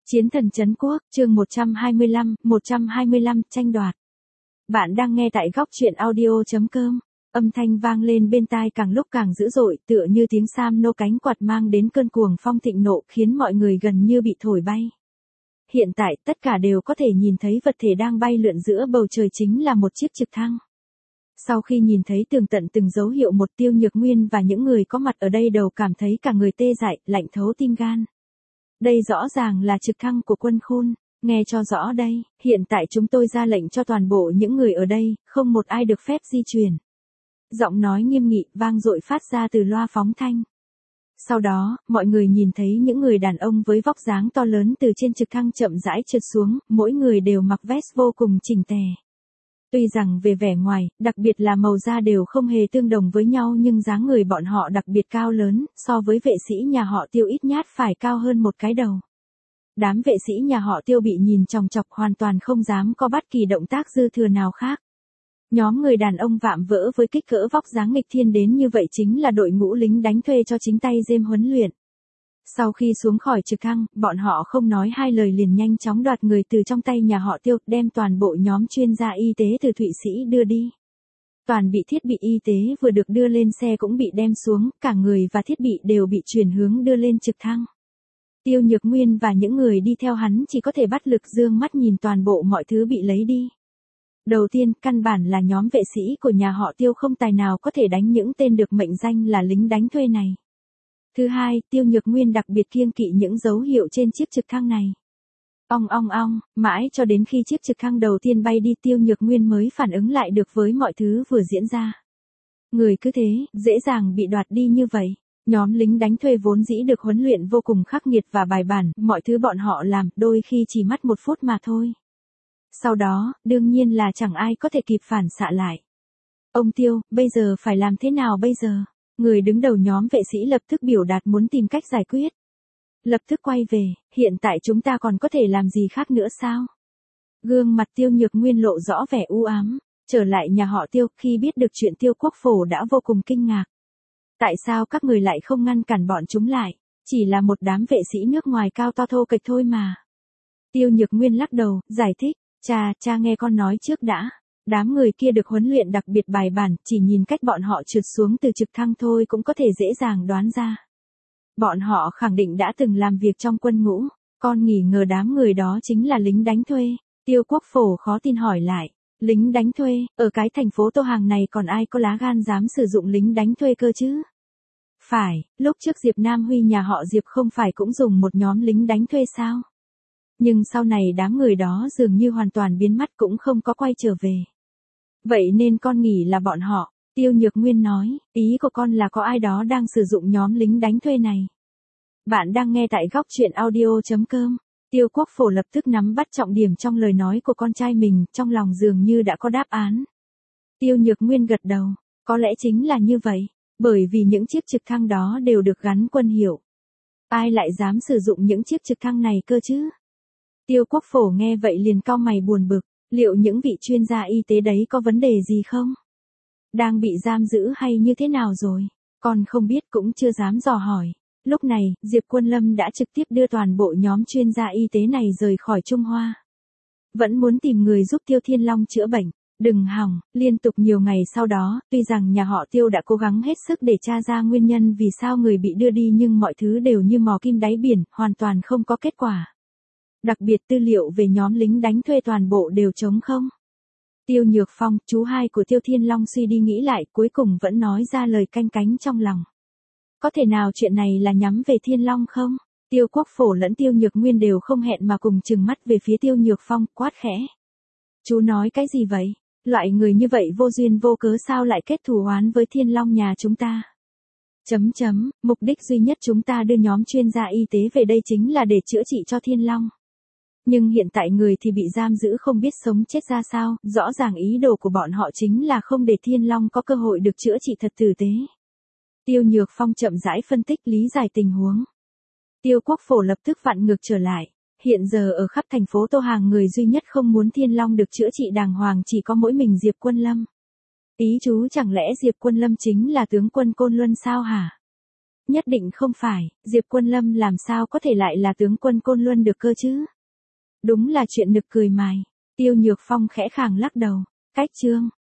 Chiến thần trấn quốc, chương 125, tranh đoạt. Bạn đang nghe tại góc truyện audio.com. Âm thanh vang lên bên tai càng lúc càng dữ dội, tựa như tiếng sam nô cánh quạt mang đến cơn cuồng phong thịnh nộ, khiến mọi người gần như bị thổi bay. Hiện tại, tất cả đều có thể nhìn thấy vật thể đang bay lượn giữa bầu trời chính là một chiếc trực thăng. Sau khi nhìn thấy tường tận từng dấu hiệu một, Tiêu Nhược Nguyên và những người có mặt ở đây đều cảm thấy cả người tê dại, lạnh thấu tim gan. Đây rõ ràng là trực thăng của quân Khôn, nghe cho rõ đây, hiện tại chúng tôi ra lệnh cho toàn bộ những người ở đây, không một ai được phép di chuyển. Giọng nói nghiêm nghị, vang dội phát ra từ loa phóng thanh. Sau đó, mọi người nhìn thấy những người đàn ông với vóc dáng to lớn từ trên trực thăng chậm rãi trượt xuống, mỗi người đều mặc vest vô cùng chỉnh tề. Tuy rằng về vẻ ngoài, đặc biệt là màu da đều không hề tương đồng với nhau, nhưng dáng người bọn họ đặc biệt cao lớn, so với vệ sĩ nhà họ Tiêu ít nhát phải cao hơn một cái đầu. Đám vệ sĩ nhà họ Tiêu bị nhìn chòng chọc, hoàn toàn không dám có bất kỳ động tác dư thừa nào khác. Nhóm người đàn ông vạm vỡ với kích cỡ vóc dáng nghịch thiên đến như vậy chính là đội ngũ lính đánh thuê cho chính tay James huấn luyện. Sau khi xuống khỏi trực thăng, bọn họ không nói hai lời liền nhanh chóng đoạt người từ trong tay nhà họ Tiêu, đem toàn bộ nhóm chuyên gia y tế từ Thụy Sĩ đưa đi. Toàn bị thiết bị y tế vừa được đưa lên xe cũng bị đem xuống, cả người và thiết bị đều bị chuyển hướng đưa lên trực thăng. Tiêu Nhược Nguyên và những người đi theo hắn chỉ có thể bất lực dương mắt nhìn toàn bộ mọi thứ bị lấy đi. Đầu tiên, căn bản là nhóm vệ sĩ của nhà họ Tiêu không tài nào có thể đánh những tên được mệnh danh là lính đánh thuê này. Thứ hai, Tiêu Nhược Nguyên đặc biệt kiêng kỵ những dấu hiệu trên chiếc trực thăng này. Ong, mãi cho đến khi chiếc trực thăng đầu tiên bay đi, Tiêu Nhược Nguyên mới phản ứng lại được với mọi thứ vừa diễn ra. Người cứ thế, dễ dàng bị đoạt đi như vậy. Nhóm lính đánh thuê vốn dĩ được huấn luyện vô cùng khắc nghiệt và bài bản, mọi thứ bọn họ làm, đôi khi chỉ mất 1 phút mà thôi. Sau đó, đương nhiên là chẳng ai có thể kịp phản xạ lại. Ông Tiêu, bây giờ phải làm thế nào bây giờ? Người đứng đầu nhóm vệ sĩ lập tức biểu đạt muốn tìm cách giải quyết. Lập tức quay về, hiện tại chúng ta còn có thể làm gì khác nữa sao? Gương mặt Tiêu Nhược Nguyên lộ rõ vẻ u ám, trở lại nhà họ Tiêu, khi biết được chuyện Tiêu Quốc Phổ đã vô cùng kinh ngạc. Tại sao các người lại không ngăn cản bọn chúng lại? Chỉ là một đám vệ sĩ nước ngoài cao to thô kệch thôi mà. Tiêu Nhược Nguyên lắc đầu, giải thích, cha nghe con nói trước đã. Đám người kia được huấn luyện đặc biệt bài bản, chỉ nhìn cách bọn họ trượt xuống từ trực thăng thôi cũng có thể dễ dàng đoán ra. Bọn họ khẳng định đã từng làm việc trong quân ngũ, con nghi ngờ đám người đó chính là lính đánh thuê. Tiêu Quốc Phổ khó tin hỏi lại, lính đánh thuê, ở cái thành phố Tô Hàng này còn ai có lá gan dám sử dụng lính đánh thuê cơ chứ? Phải, lúc trước Diệp Nam Huy nhà họ Diệp không phải cũng dùng một nhóm lính đánh thuê sao? Nhưng sau này đám người đó dường như hoàn toàn biến mất cũng không có quay trở về. Vậy nên con nghĩ là bọn họ. Tiêu Nhược Nguyên nói, ý của con là có ai đó đang sử dụng nhóm lính đánh thuê này. Bạn đang nghe tại góc truyện audio.com. Tiêu Quốc Phổ lập tức nắm bắt trọng điểm trong lời nói của con trai mình, trong lòng dường như đã có đáp án. Tiêu Nhược Nguyên gật đầu, có lẽ chính là như vậy, bởi vì những chiếc trực thăng đó đều được gắn quân hiệu. Ai lại dám sử dụng những chiếc trực thăng này cơ chứ? Tiêu Quốc Phổ nghe vậy liền cau mày buồn bực, liệu những vị chuyên gia y tế đấy có vấn đề gì không? Đang bị giam giữ hay như thế nào rồi? Con không biết cũng chưa dám dò hỏi. Lúc này, Diệp Quân Lâm đã trực tiếp đưa toàn bộ nhóm chuyên gia y tế này rời khỏi Trung Hoa. Vẫn muốn tìm người giúp Tiêu Thiên Long chữa bệnh. Đừng hòng, liên tục nhiều ngày sau đó, tuy rằng nhà họ Tiêu đã cố gắng hết sức để tra ra nguyên nhân vì sao người bị đưa đi, nhưng mọi thứ đều như mò kim đáy biển, hoàn toàn không có kết quả. Đặc biệt tư liệu về nhóm lính đánh thuê toàn bộ đều trống không. Tiêu Nhược Phong, chú hai của Tiêu Thiên Long suy đi nghĩ lại, cuối cùng vẫn nói ra lời canh cánh trong lòng. Có thể nào chuyện này là nhắm về Thiên Long không? Tiêu Quốc Phổ lẫn Tiêu Nhược Nguyên đều không hẹn mà cùng trừng mắt về phía Tiêu Nhược Phong, quát khẽ. Chú nói cái gì vậy? Loại người như vậy vô duyên vô cớ sao lại kết thù oán với Thiên Long nhà chúng ta? Mục đích duy nhất chúng ta đưa nhóm chuyên gia y tế về đây chính là để chữa trị cho Thiên Long. Nhưng hiện tại người thì bị giam giữ không biết sống chết ra sao, rõ ràng ý đồ của bọn họ chính là không để Thiên Long có cơ hội được chữa trị thật tử tế. Tiêu Nhược Phong chậm rãi phân tích lý giải tình huống. Tiêu Quốc Phổ lập tức vặn ngược trở lại. Hiện giờ ở khắp thành phố Tô Hàng người duy nhất không muốn Thiên Long được chữa trị đàng hoàng chỉ có mỗi mình Diệp Quân Lâm. Ý chú chẳng lẽ Diệp Quân Lâm chính là tướng quân Côn Luân sao hả? Nhất định không phải, Diệp Quân Lâm làm sao có thể lại là tướng quân Côn Luân được cơ chứ? Đúng là chuyện nực cười mày. Tiêu Nhược Phong khẽ khàng lắc đầu. Cách chương.